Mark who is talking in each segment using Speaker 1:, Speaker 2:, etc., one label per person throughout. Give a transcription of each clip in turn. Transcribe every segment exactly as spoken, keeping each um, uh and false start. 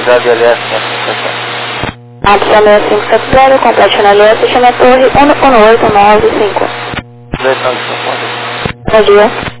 Speaker 1: Unidade L S quatro
Speaker 2: A P S A seis cinco sete zero, complete na L S, chama a torre um um oito nove cinco. Bom dia.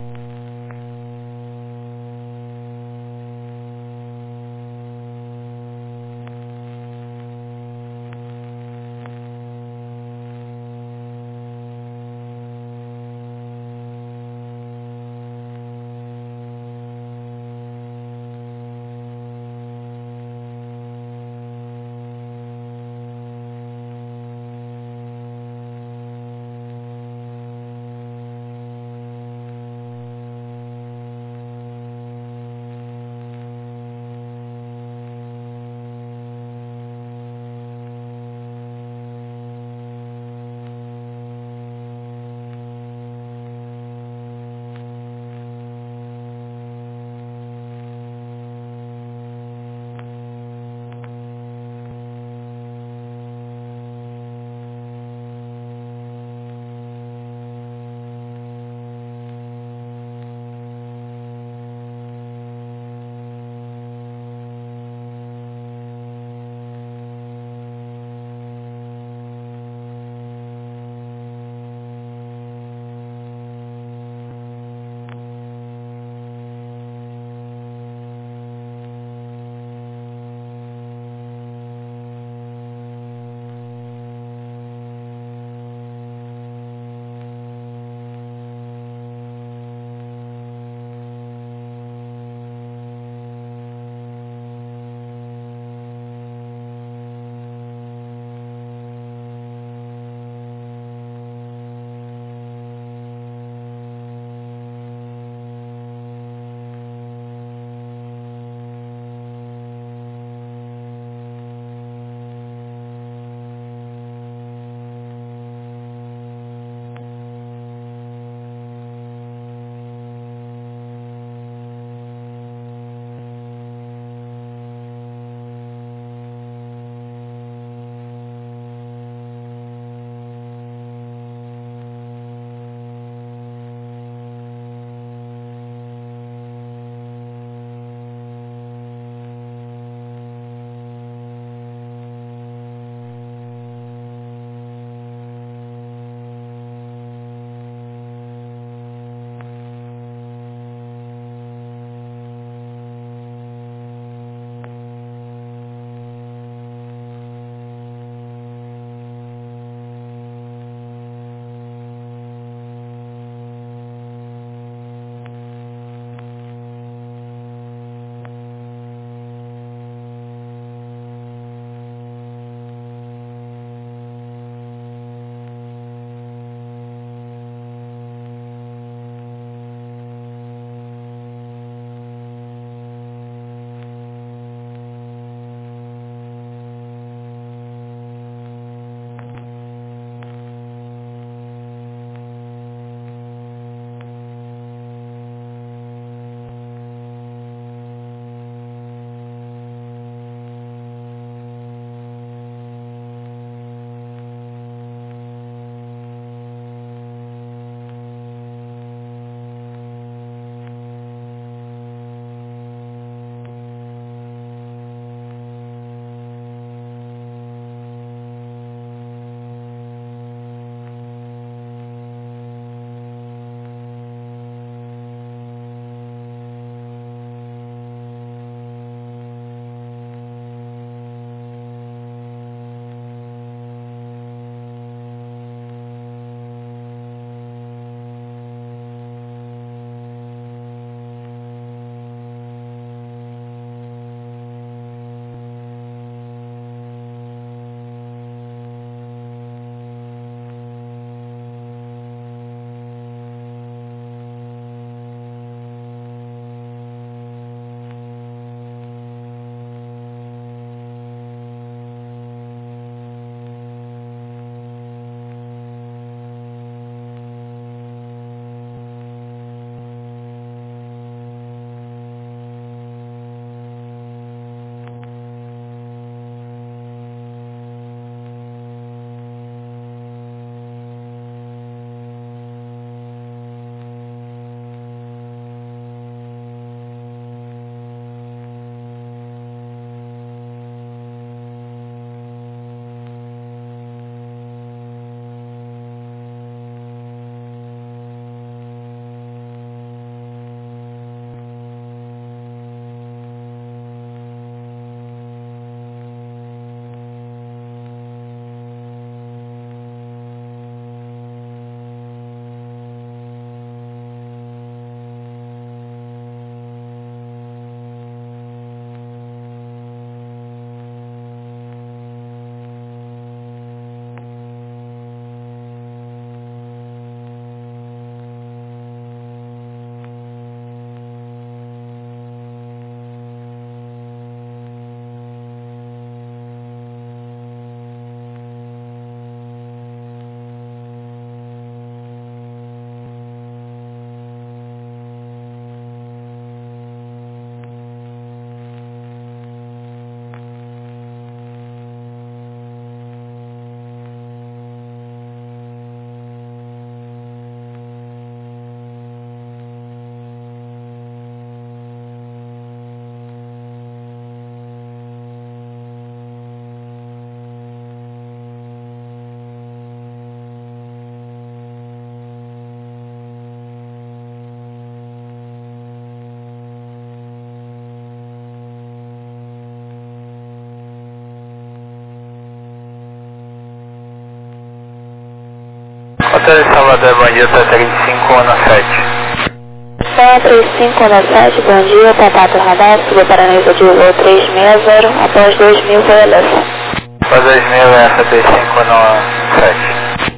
Speaker 1: Vitória de Salvador, bom dia, tá trinta e cinco um sete.
Speaker 2: Sonho trinta e cinco um sete, bom dia, contato radar, suba para nível de voo trezentos e sessenta, após dois mil, violação.
Speaker 1: Após dois mil, é setenta e cinco um sete.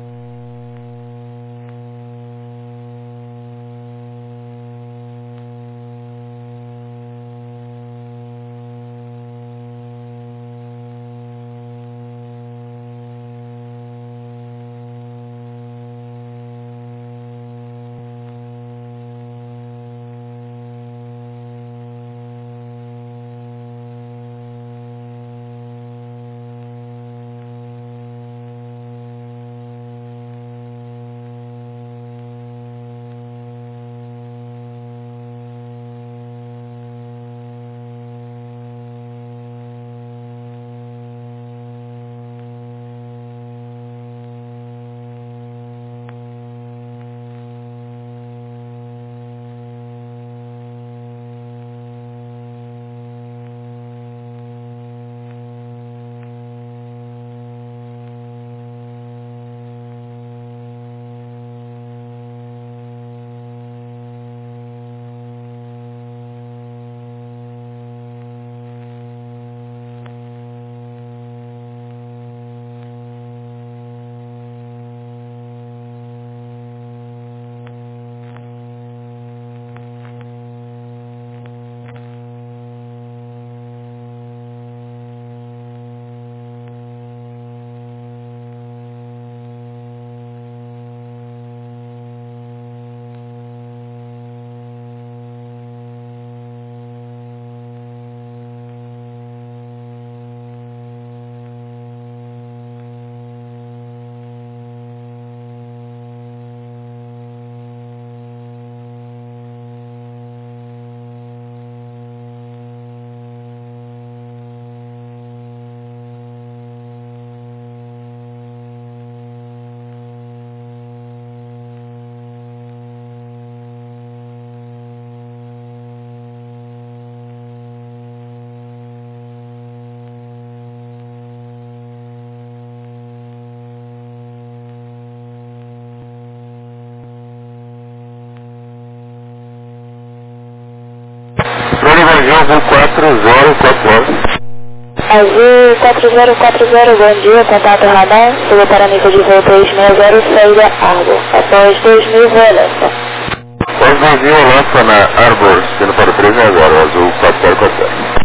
Speaker 3: Azul quatro zero quatro zero.
Speaker 2: Azul quatro zero quatro zero, bom dia, contato radar, suba para nível de voo trezentos e sessenta, saída Arbor, após dois mil, violência.
Speaker 3: Após dois mil, lança na Arbor, sendo para trezentos e sessenta, Azul quatro zero quatro zero.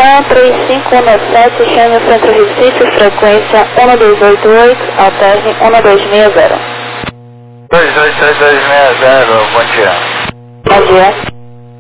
Speaker 2: Rodan três cinco um sete, chame o Centro Recife, frequência um dois oito oito, alterne um dois seis zero.
Speaker 1: dois oito dois dois seis zero, bom dia.
Speaker 2: Bom dia.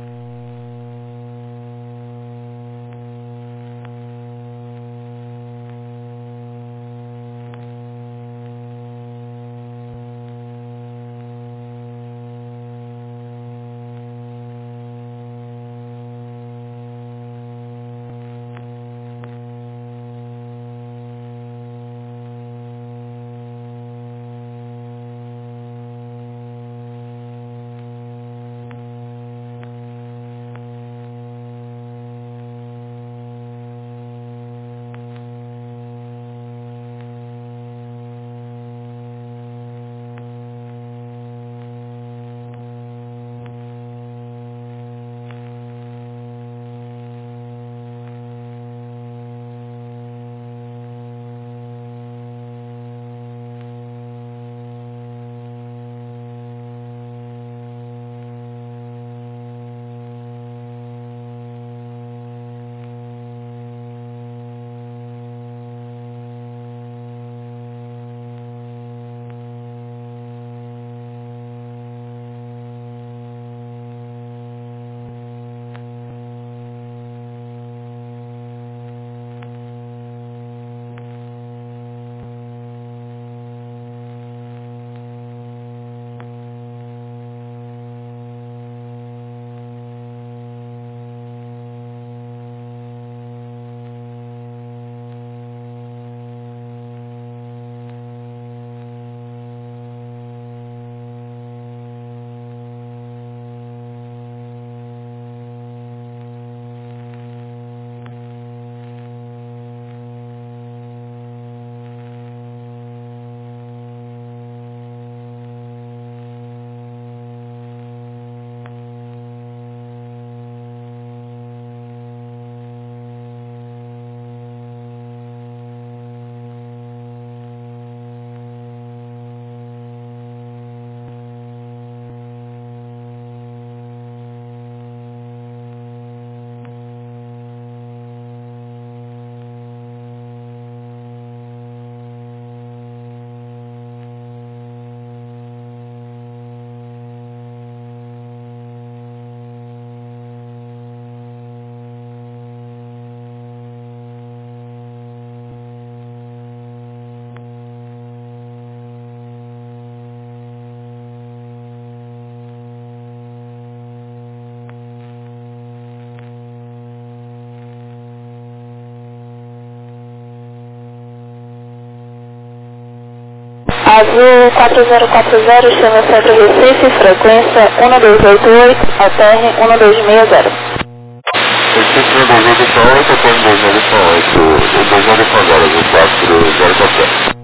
Speaker 2: Azul quatro zero quatro zero, chama o Centro Recife, frequência um dois oito oito, alterne um dois seis zero.
Speaker 3: Recife um dois oito oito, alterne dois zero oito, dois zero agora, Azul quatro zero quatro zero.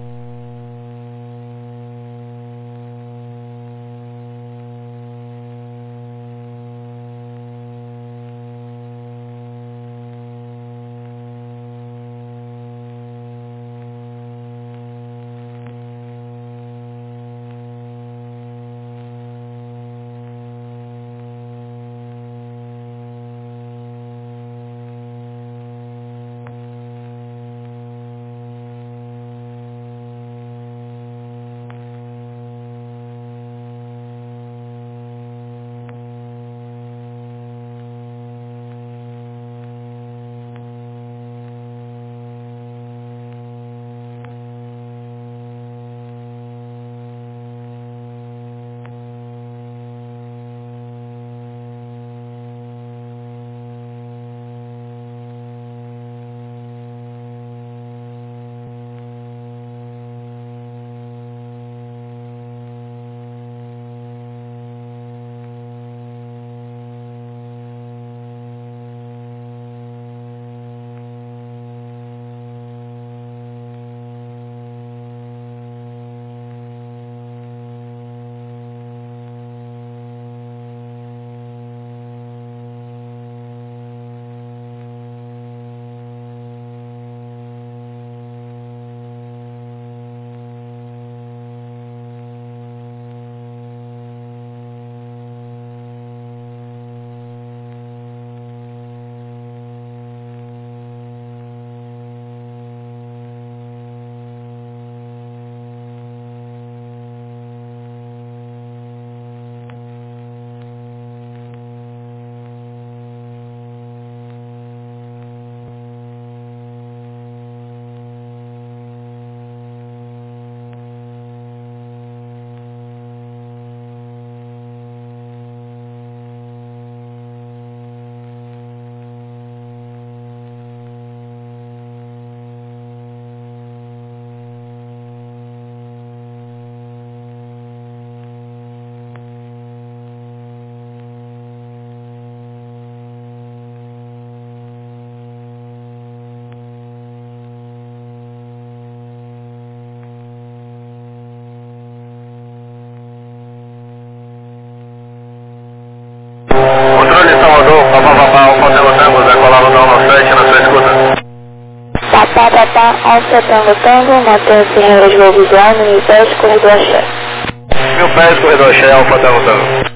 Speaker 2: Papapá, Alfa Tango Tango, mantenha-se em regra de voo visual no mil pés, corredor Axé.
Speaker 1: Mil pés, corredor Axé, Alfa Tango Tango.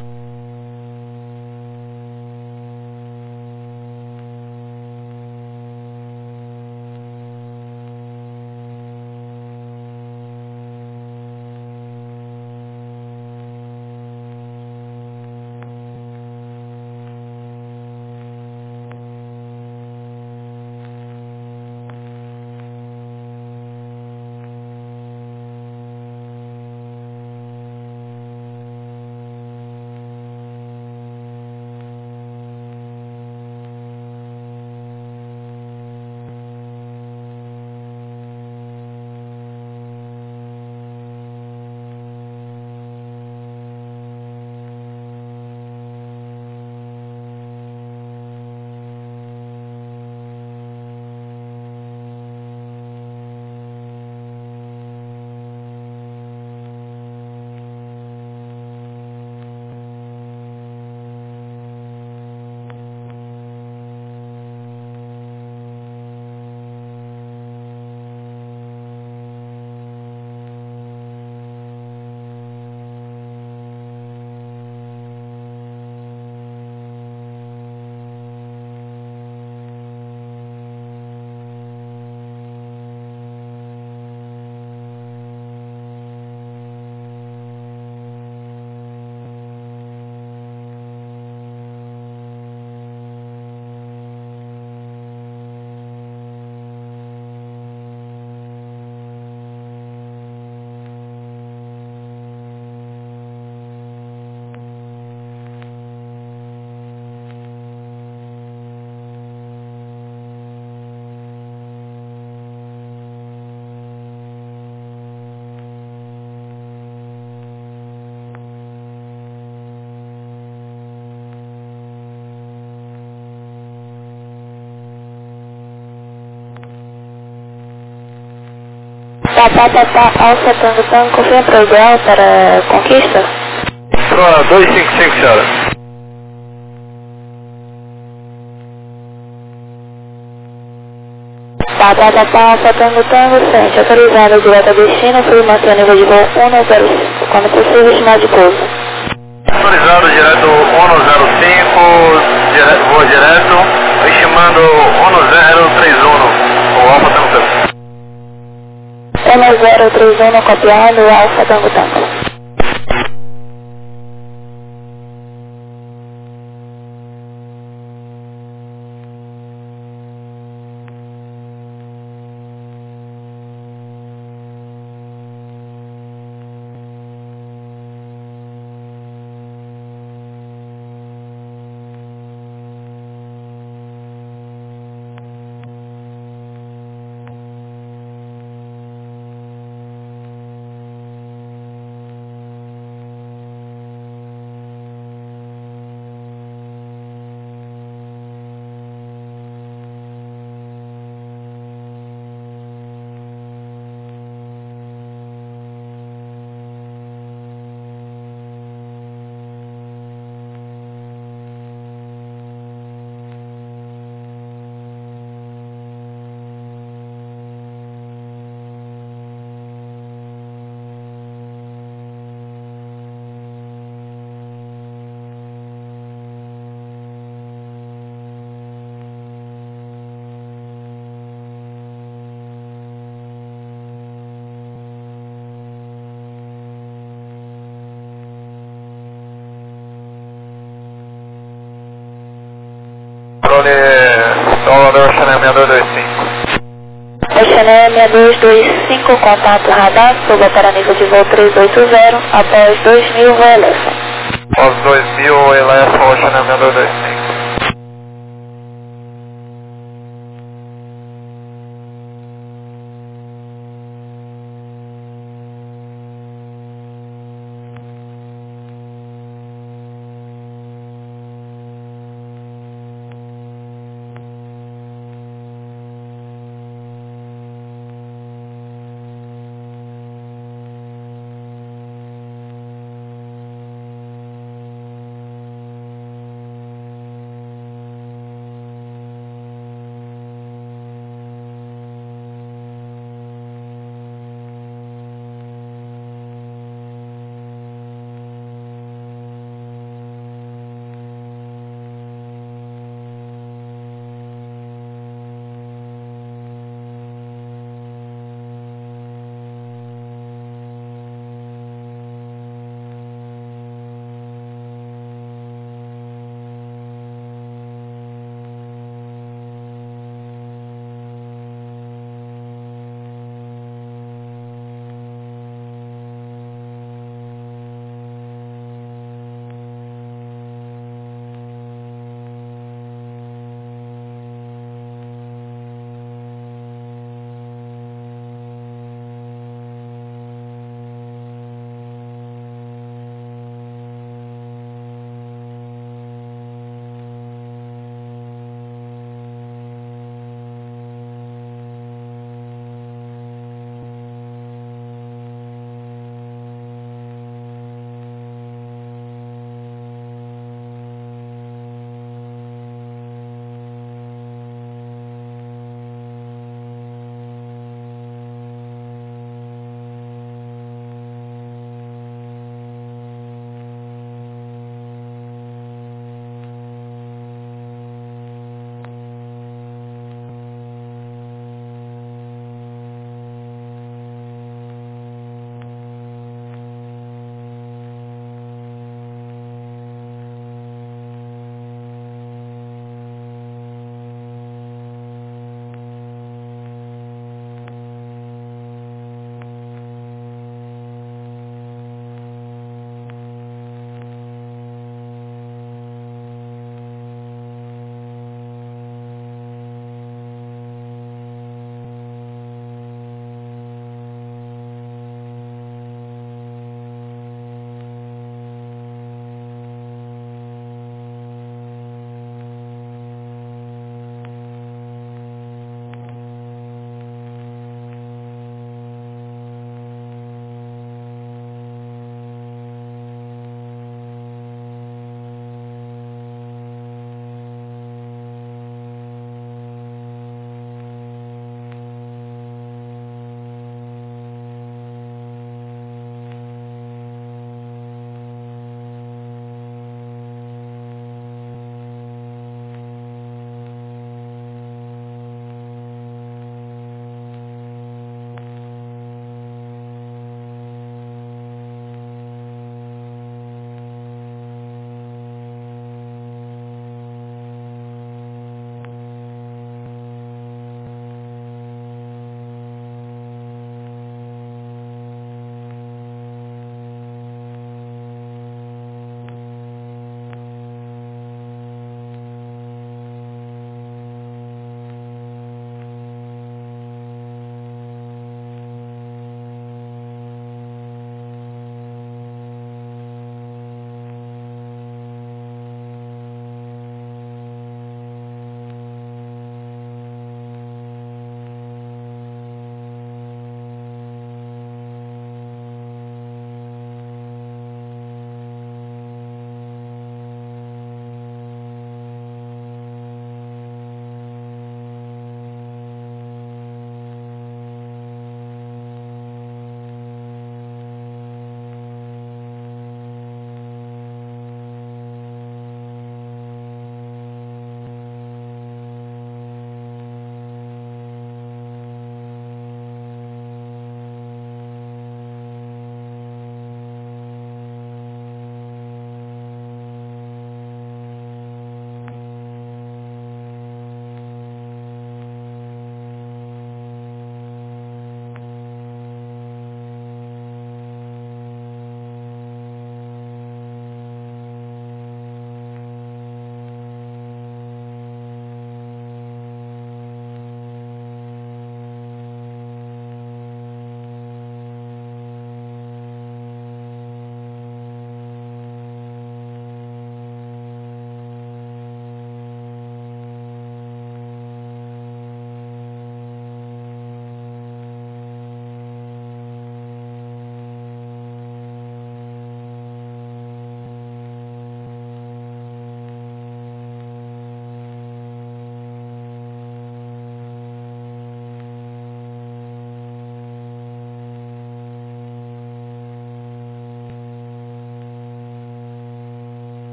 Speaker 2: Papapá, Alfa Tango Tango, confirma para o ideal para conquista?
Speaker 1: Pro dois cinco cinco, senhora.
Speaker 2: Papapá, Alfa Tango Tango, sente, autorizado direto a destino, fui manter o nível de voo um zero cinco, quando possível, estimado de pouso.
Speaker 1: Autorizado direto um zero cinco, dire, voo direto, estimando um zero três um, o Alfa Tango Tango.
Speaker 2: um zero três um, copiado, Alfa Tango Tango.
Speaker 1: Drone Salvador Chanel seis dois dois cinco.
Speaker 2: Chanel seis dois dois cinco, contato radar, suba para nível de voo três oito zero, após dois mil, voo Elefa.
Speaker 1: Após dois mil, Elefa, Chanel seis dois dois cinco.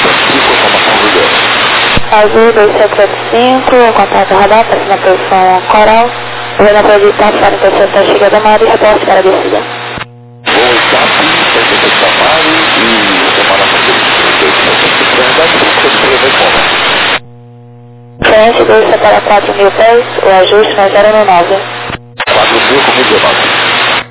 Speaker 3: cinco, informação Juliana.
Speaker 2: Azul dois sete sete cinco, contato radar, passe na posição coral. Vendo a projeção para interceptar a chegada da área e reporte para a descida.
Speaker 3: Voo SAP, interceptar a área e tomar a
Speaker 2: Frente dois para quatro mil pés, o ajuste na zero nove.
Speaker 3: quatro mil com dezenove.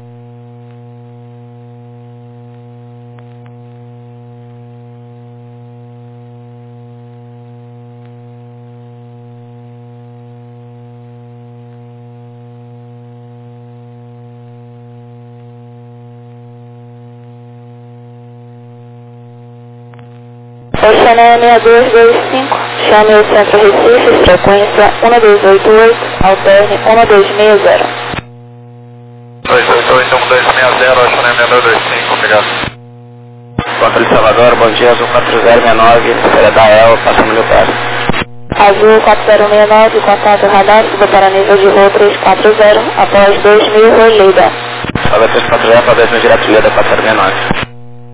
Speaker 2: Oceania seis dois dois cinco, chame o Centro Recife, frequência um dois oito oito, alterne um dois seis zero.
Speaker 1: dois oito oito, um dois seis zero, Oceania seis dois cinco, obrigado.
Speaker 4: Contra de Salvador, bom dia, Azul quatro zero seis nove, Feredael, passando mil pés.
Speaker 2: Azul quatro zero seis nove, contato radar, suba para nível de voo três quatro zero, após dois mil, Rolida.
Speaker 4: Salve três quatro zero, para dois mil direto, Leda quatro zero seis nove.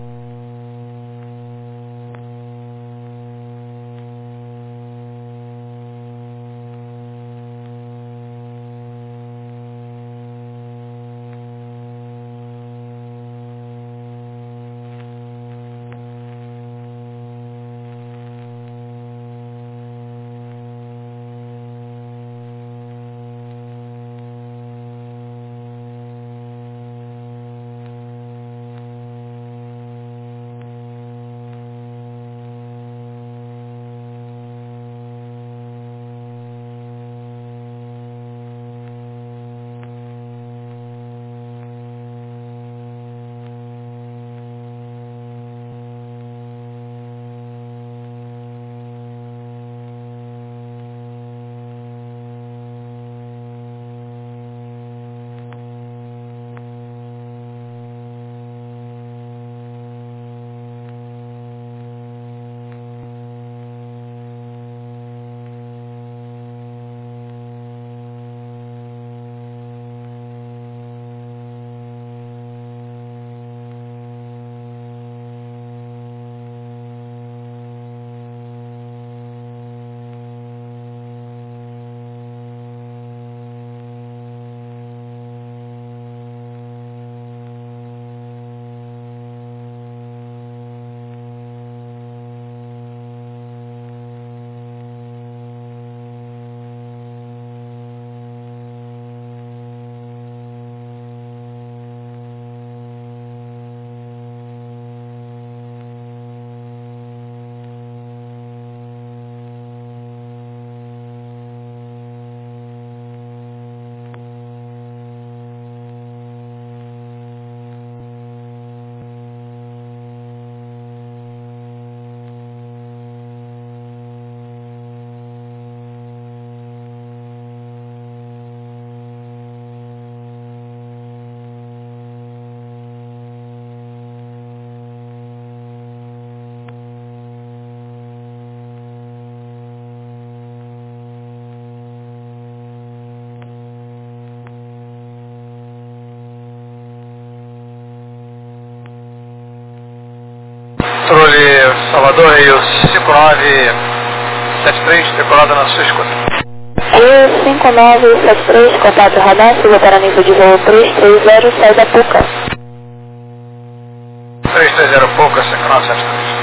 Speaker 1: Controle Salvador, Rio cinco nove sete três, decolada na sua escuta.
Speaker 2: Rio cinco nove sete três, contato radar, suba para nível de voo três três zero, sai da Puca.
Speaker 1: três três zero Puca, cinco nove sete três.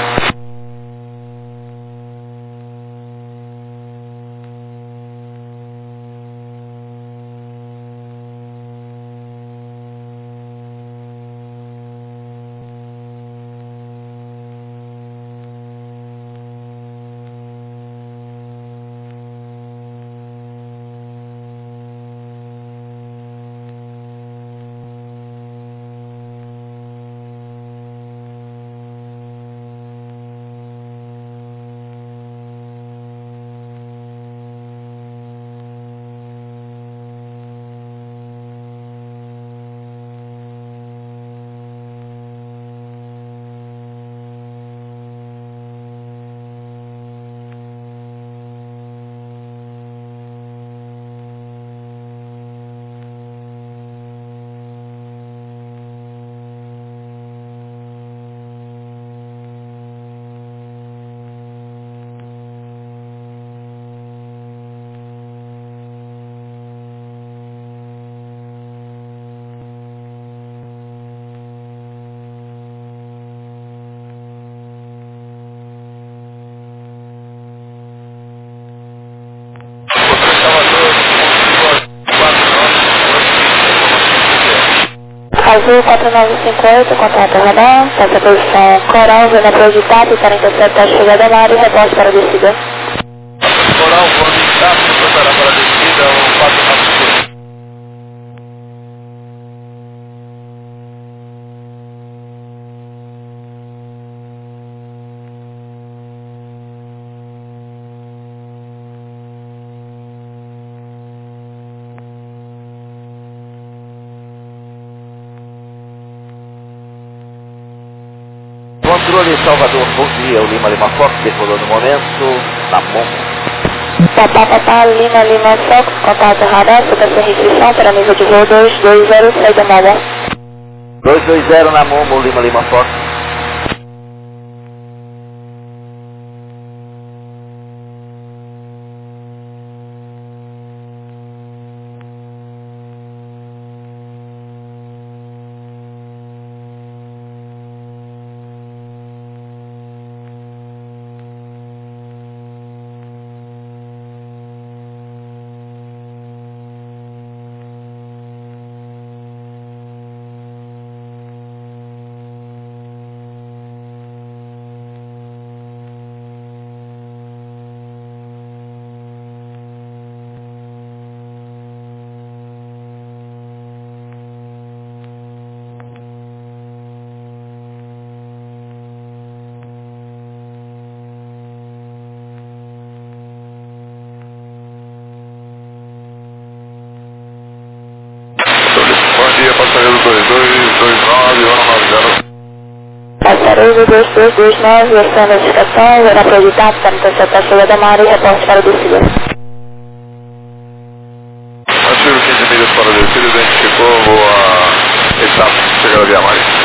Speaker 2: Azul quatro nove cinco oito, contato radar, essa posição Coral, vendo a projetado para interceptar a chegada na área e reporte para a descida.
Speaker 1: Coral, vou indicar, preparar para a descida, o quatro nove cinco oito.
Speaker 5: Controle Salvador, bom dia, o Lima Lima Fox, decolou no momento, na mão.
Speaker 2: Papá, papá, Lima, Lima, Fox, contato radar, subindo a restrição para nível de voo dois dois zero, saída Momo.
Speaker 5: dois dois zero na Momo, Lima Lima Fox.
Speaker 3: Bom dia, passageiro dois dois dois nove, hora nove zero.
Speaker 2: Passageiro dois dois dois nove, versão da estação, verá projetado para interceptar a chegada na área e reporte para a descida.
Speaker 3: Ativo quinze milhas para a descida, identificou a etapa, chegada via Mari.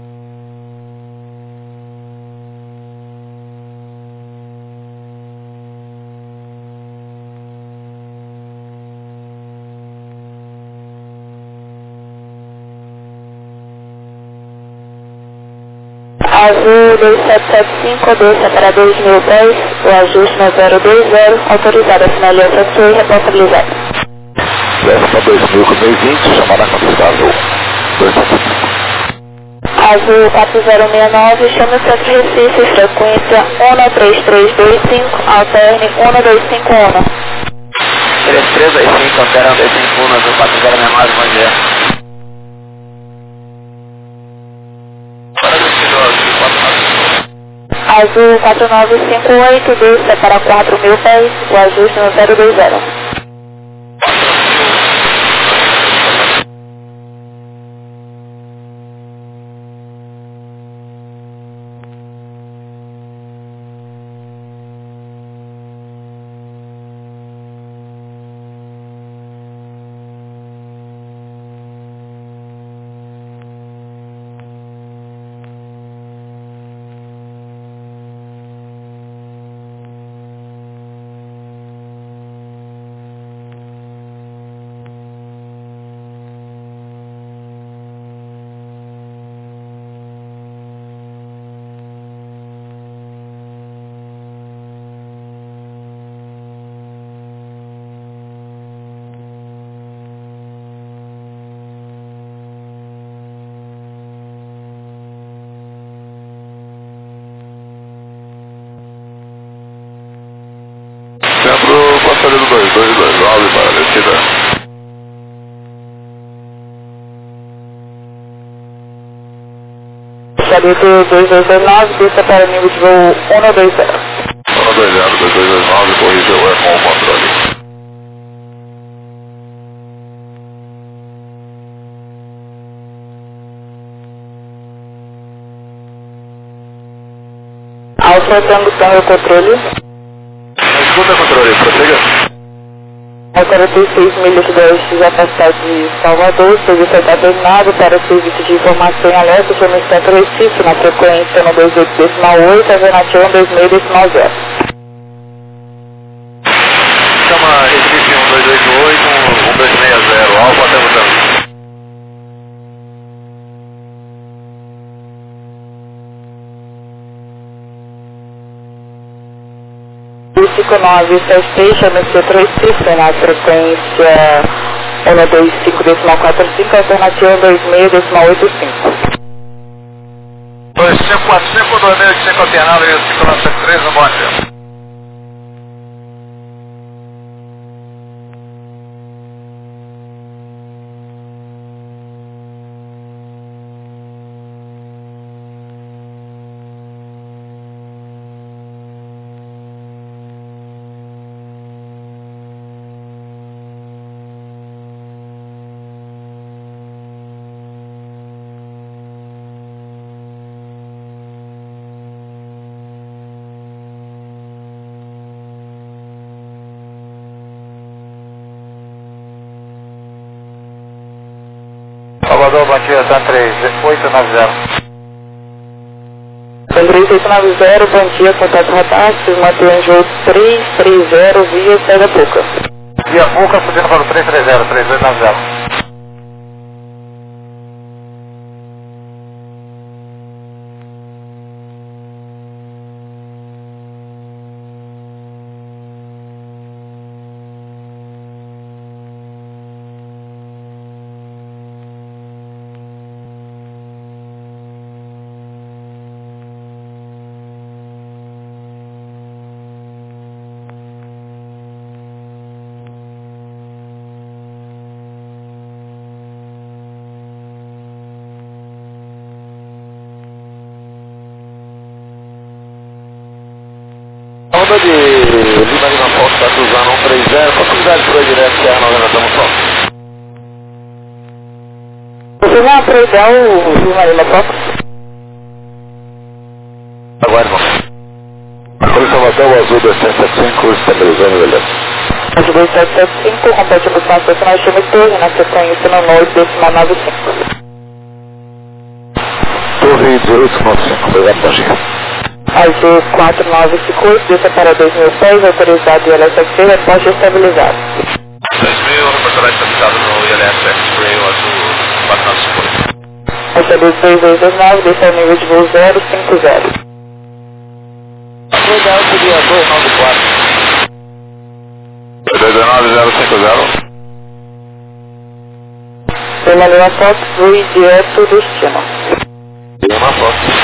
Speaker 2: Azul dois sete sete cinco, desça para dois mil e dez, o ajuste no zero dois zero, autorizado a sinalização F C, responsabilizado.
Speaker 5: Desce para dois mil com meio vinte, chamada a cabeça azul. dois sete cinco.
Speaker 2: Azul quatro zero seis nove, chame o centro Recife, frequência um três três dois cinco, alterne um dois cinco um.
Speaker 4: três três dois cinco, alterne um dois cinco um, Azul quatro zero seis nove, bom dia.
Speaker 2: Azul quatro nove cinco oito, desça para quatro mil pés, o ajuste no zero dois zero.
Speaker 3: Centro, passageiro dois dois dois nove para a descida.
Speaker 2: Passageiro dois dois dois nove, desça para o nível de voo um dois zero.
Speaker 3: um dois zero, dois dois dois nove, corrija o E com o controle.
Speaker 2: Alfa Tango Tango controle.
Speaker 3: Escuta, controle, prossiga.
Speaker 2: A quarenta e seis milhas do oeste já passar de Salvador, serviço está terminado para serviço de informação em alerta, chama o centro Recife, na frequência no dois oito oito, alternativa dois seis zero.
Speaker 1: Chama Recife um dois oito oito, um dois seis zero, Alfa Tango Tango.
Speaker 2: cinco nove sete três, chama o centro Recife, na frequência um dois cinco decimal quatro cinco, alternativa dois seis decimal oito cinco.
Speaker 1: dois cinco quatro cinco, dois seis oito cinco, alternado, e cinco nove sete três, no bom dia. Salvador, bom dia, Tan três oito nove zero.
Speaker 2: Tan três oito nove zero, bom dia, contato radar, vocês mantêm voo três três zero via Cega Puca.
Speaker 1: Via Puca, subindo para o três três zero, três oito nove zero.
Speaker 5: Onda de Lima Lima Fox está cruzando um três zero, possibilidade de ir direto que é a noventa, estamos só.
Speaker 2: Vocês vão aproveitar o Lima Lima Fox?
Speaker 5: Aguarde, irmão. Folha Salvador, Azul dois sete sete cinco, estabilizando, beleza.
Speaker 2: Azul dois sete sete cinco, complete a posição estacional estima torre, na sequência no norte decimal nove cinco.
Speaker 5: Torre dezoito nove cinco, obrigado, bom dia.
Speaker 2: Azul quatro nove cinco oito, desça para dois mil pés, autorizado I L S X, resposta estabilizado.
Speaker 1: dois mil, reportará estabilizado no I L S X-Ray, azul quatro nove cinco oito.
Speaker 2: Essa dois dois dois dois nove, desça ao nível de voo zero cinco zero.
Speaker 5: Legal, seria dois nove quatro.
Speaker 1: dois dois nove zero cinco zero.
Speaker 2: Lima Lima Fox, voo direto destino.
Speaker 5: Lima Fox.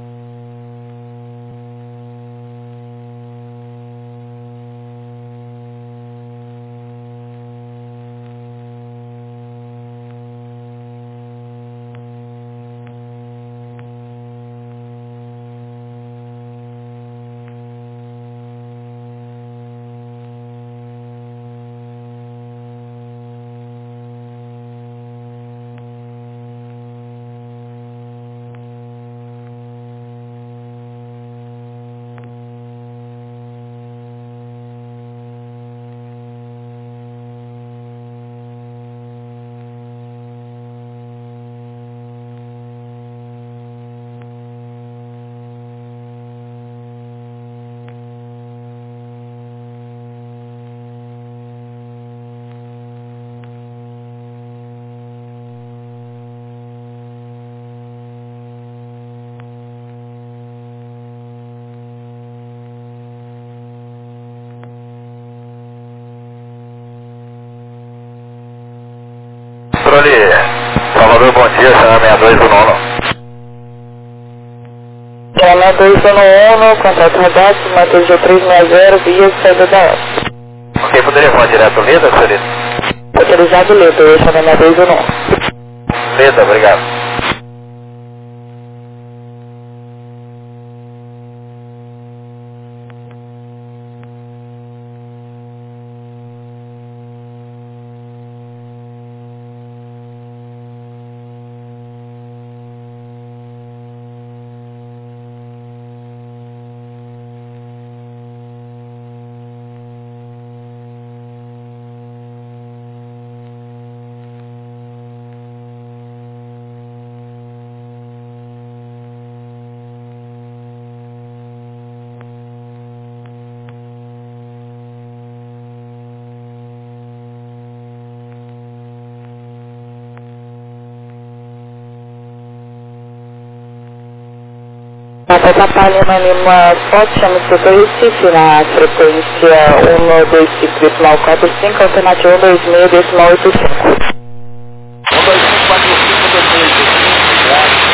Speaker 1: Controle, Salvador, bom dia, chama seis dois um nove.
Speaker 2: Chama dois um nove, contato radar, mantém G três seis zero, via Cega da L.
Speaker 1: Ok, poderia voar direto Leda, senhorita?
Speaker 2: Autorizado Leda, eu chamo dois um nove.
Speaker 1: Leda, obrigado.
Speaker 2: Papa Lima Lima Fox, chama o setor Recife na frequência um dois cinco decimal quatro cinco, alternativa um dois seis decimal oito cinco.
Speaker 5: um dois cinco quatro cinco um dois seis oito cinco.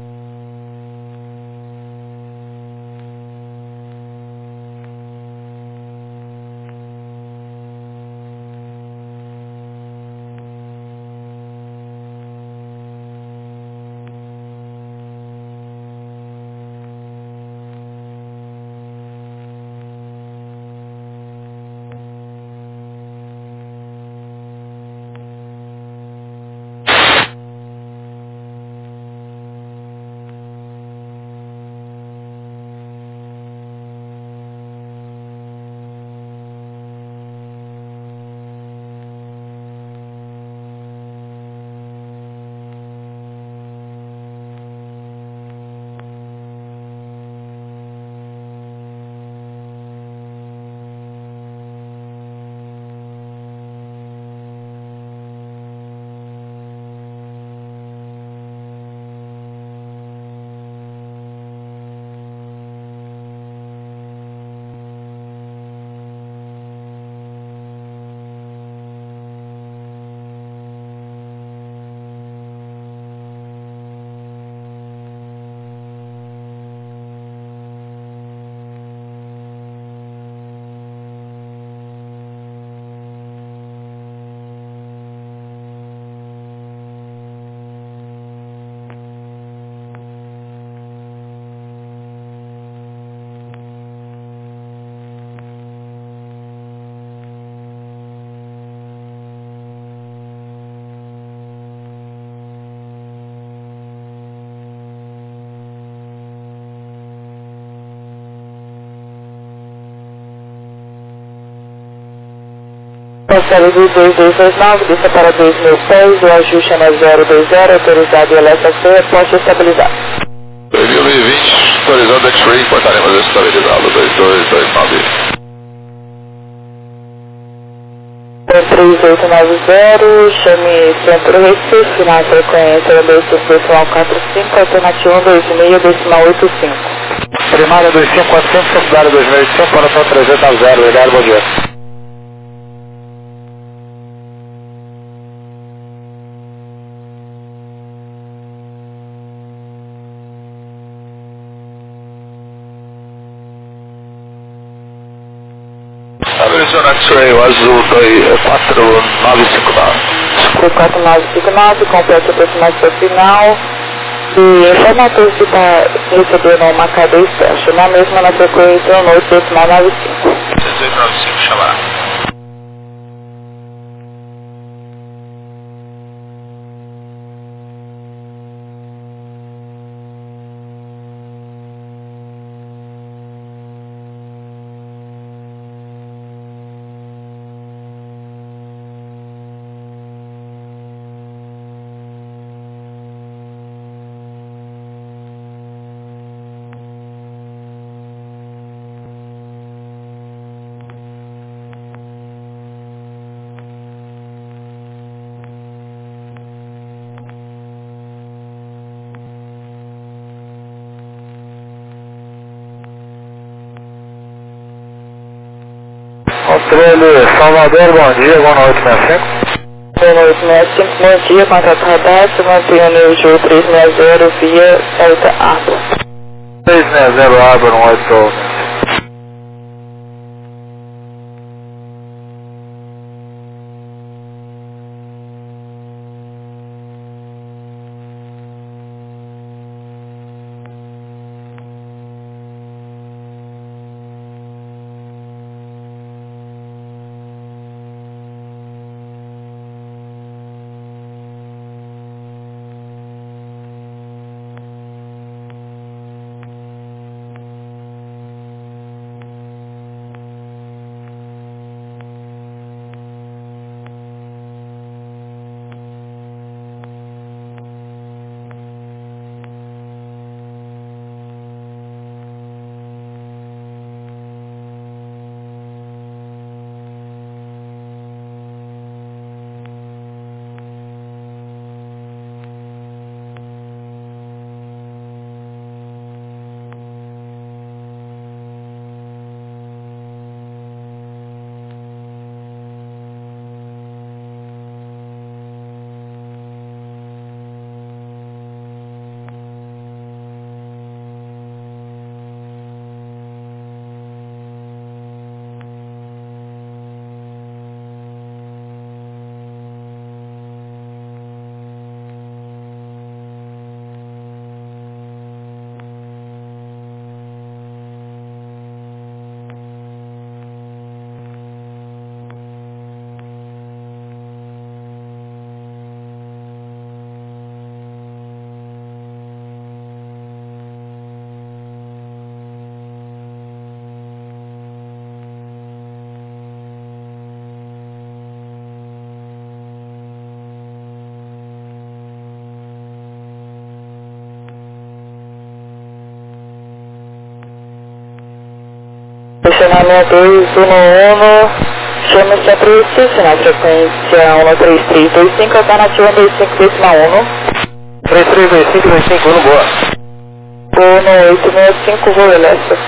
Speaker 2: Passagem de dois dois dois nove, desça para dois mil pés, o ajuste é na zero dois zero, autorizado e alerta C, poste estabilizado.
Speaker 3: dois mil e vinte, autorizado X-Ray, portaremos estabilizado, dois dois dois nove.
Speaker 2: três oito nove zero, chame Centro Recife, na frequência dois cinco decimal quatro cinco, alternativa um dois seis decimal oito cinco.
Speaker 5: Primária dois cinco quatro cinco, secundária dois mil e oitocentos, coração três oito nove zero, obrigado, bom dia.
Speaker 3: Arizona X-Ray, o azul quatro nove cinco nove.
Speaker 2: quatro nove cinco nove, completa a aproximação final. E informator se está recebendo uma cadeia extensa, na mesma na frequência um oito decimal nove cinco.
Speaker 3: seis oito nove cinco, chamará.
Speaker 5: Controle Salvador, bom dia, boa noite, sessenta e cinco.
Speaker 2: Boa noite, sessenta e cinco, bom dia, contato radar, mantenha o nível três seis zero via Delta Arbor.
Speaker 5: três seis zero Arbor, um oito.
Speaker 2: Alô dois um um, chama Centro Recife, na frequência um três três dois cinco, alternativa dois cinco decimal um.
Speaker 5: três três dois cinco dois cinco, Uno, boa.
Speaker 2: Uno oito seis cinco, voo Elessa.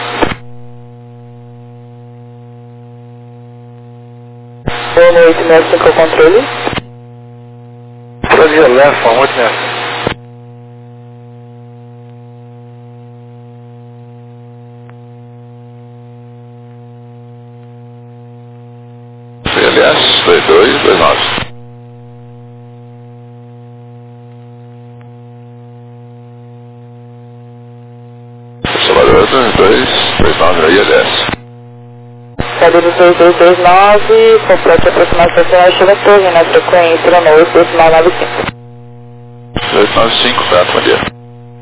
Speaker 2: Uno oito seis cinco, controle.
Speaker 5: Brasil, Elessa, oito seis cinco.
Speaker 3: C L S dois dois dois nove. Salvador dois dois dois nove I L S.
Speaker 2: Salvador dois dois dois nove, complete aproximação final, chama torre na frequência Uno oito decimal nove cinco.
Speaker 3: dois nove cinco, Prato, bom dia.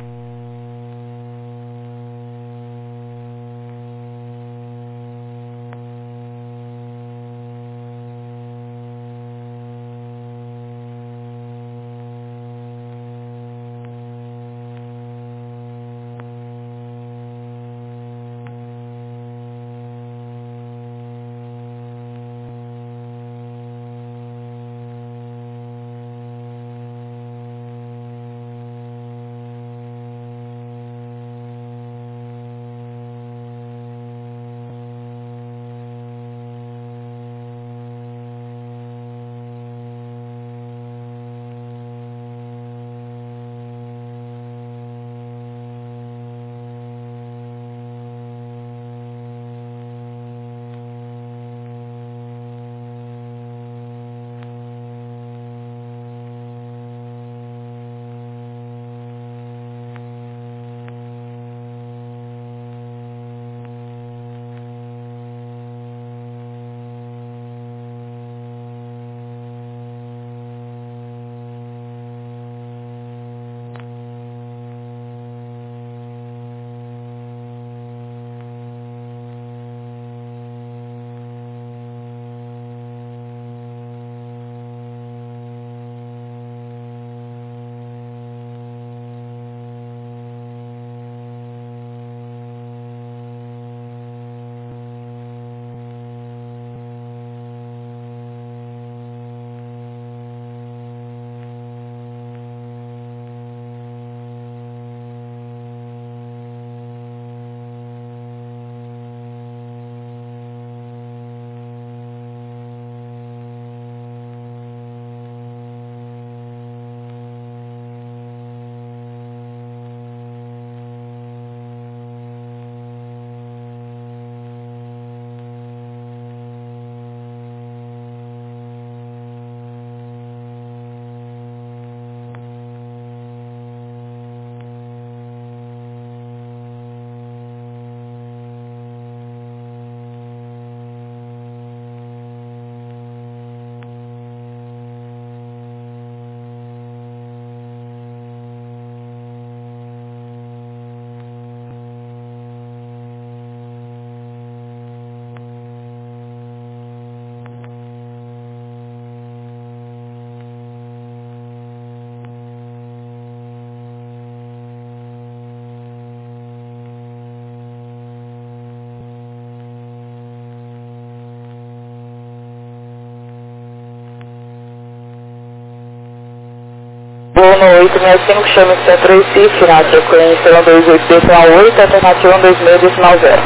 Speaker 2: Uno oito seis cinco, chama Centro Recife, na frequência um dois oito decimal oito, alternativa um dois seis decimal zero.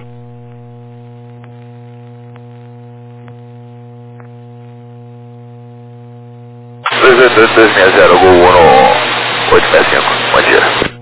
Speaker 3: dois dois dois dois seis zero, Gol Uno oito seis cinco, bom dia.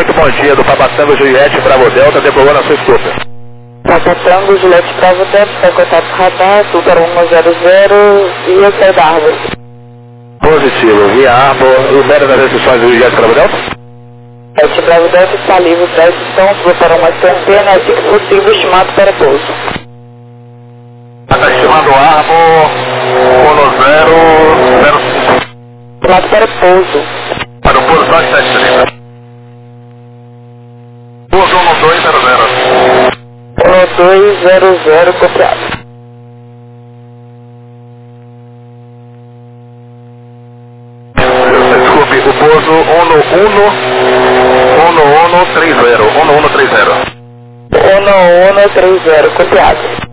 Speaker 5: muito bom dia, do Papa Tango Juliette Bravo Delta, decolou na sua escuta.
Speaker 2: Papa Tango Juliette Bravo Delta, está em contato com o radar, Super um zero zero e eu saio da árvore.
Speaker 5: Positivo, via árvore, libera das restrições do Juliette Bravo Delta?
Speaker 2: Juliette Bravo Delta está livre para restrição, prepara uma centena, assim que possível, estimado para pouso.
Speaker 1: Está estimando árvore, um zero zero cinco.
Speaker 2: Estimado para pouso.
Speaker 1: Para o pouso sete sete trinta. Pouso um dois zero zero.
Speaker 2: um dois zero zero, copiado.
Speaker 1: Desculpe, o pouso um um um um três zero. um um três zero.
Speaker 2: um um três zero, copiado.